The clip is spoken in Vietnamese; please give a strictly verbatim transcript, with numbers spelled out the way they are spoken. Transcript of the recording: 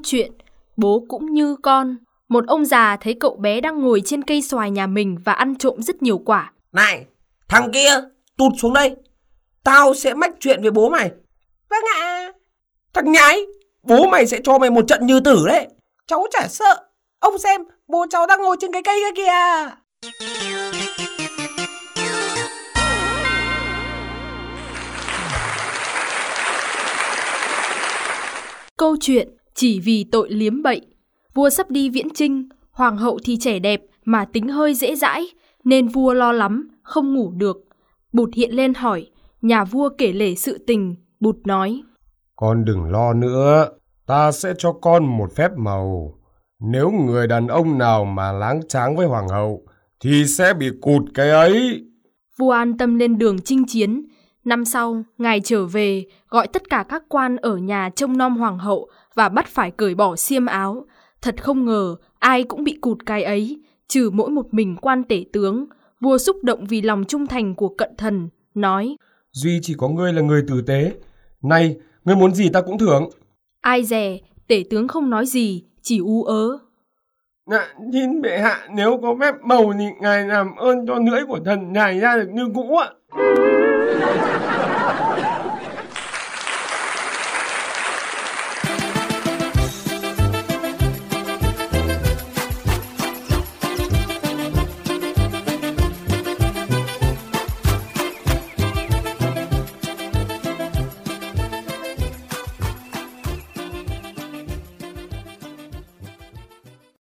chuyện Bố cũng như con. Một ông già thấy cậu bé đang ngồi trên cây xoài nhà mình và ăn trộm rất nhiều quả. Này, thằng kia, tụt xuống đây. Tao sẽ mách chuyện với bố mày. Vâng ạ. Thằng nhái, bố mày sẽ cho mày một trận như tử đấy. Cháu chả sợ. Ông xem, bố cháu đang ngồi trên cái cây kia kìa. Câu chuyện chỉ vì tội liếm bậy. Vua sắp đi viễn chinh, hoàng hậu thì trẻ đẹp mà tính hơi dễ dãi, nên vua lo lắm, không ngủ được. Bụt hiện lên hỏi, nhà vua kể lể sự tình. Bụt nói: Con đừng lo nữa, ta sẽ cho con một phép màu. Nếu người đàn ông nào mà láng tráng với hoàng hậu thì sẽ bị cụt cái ấy. Vua an tâm lên đường chinh chiến. Năm sau, ngài trở về, gọi tất cả các quan ở nhà trông nom hoàng hậu và bắt phải cởi bỏ xiêm áo. Thật không ngờ, ai cũng bị cụt cái ấy, trừ mỗi một mình quan tể tướng. Vua xúc động vì lòng trung thành của cận thần, nói: Duy chỉ có ngươi là người tử tế. Này, ngươi muốn gì ta cũng thưởng. Ai dè, tể tướng không nói gì, chỉ ú ớ. Dạ, xin bệ hạ, nếu có phép màu thì ngài làm ơn cho lưỡi của thần nhảy ra được như cũ ạ.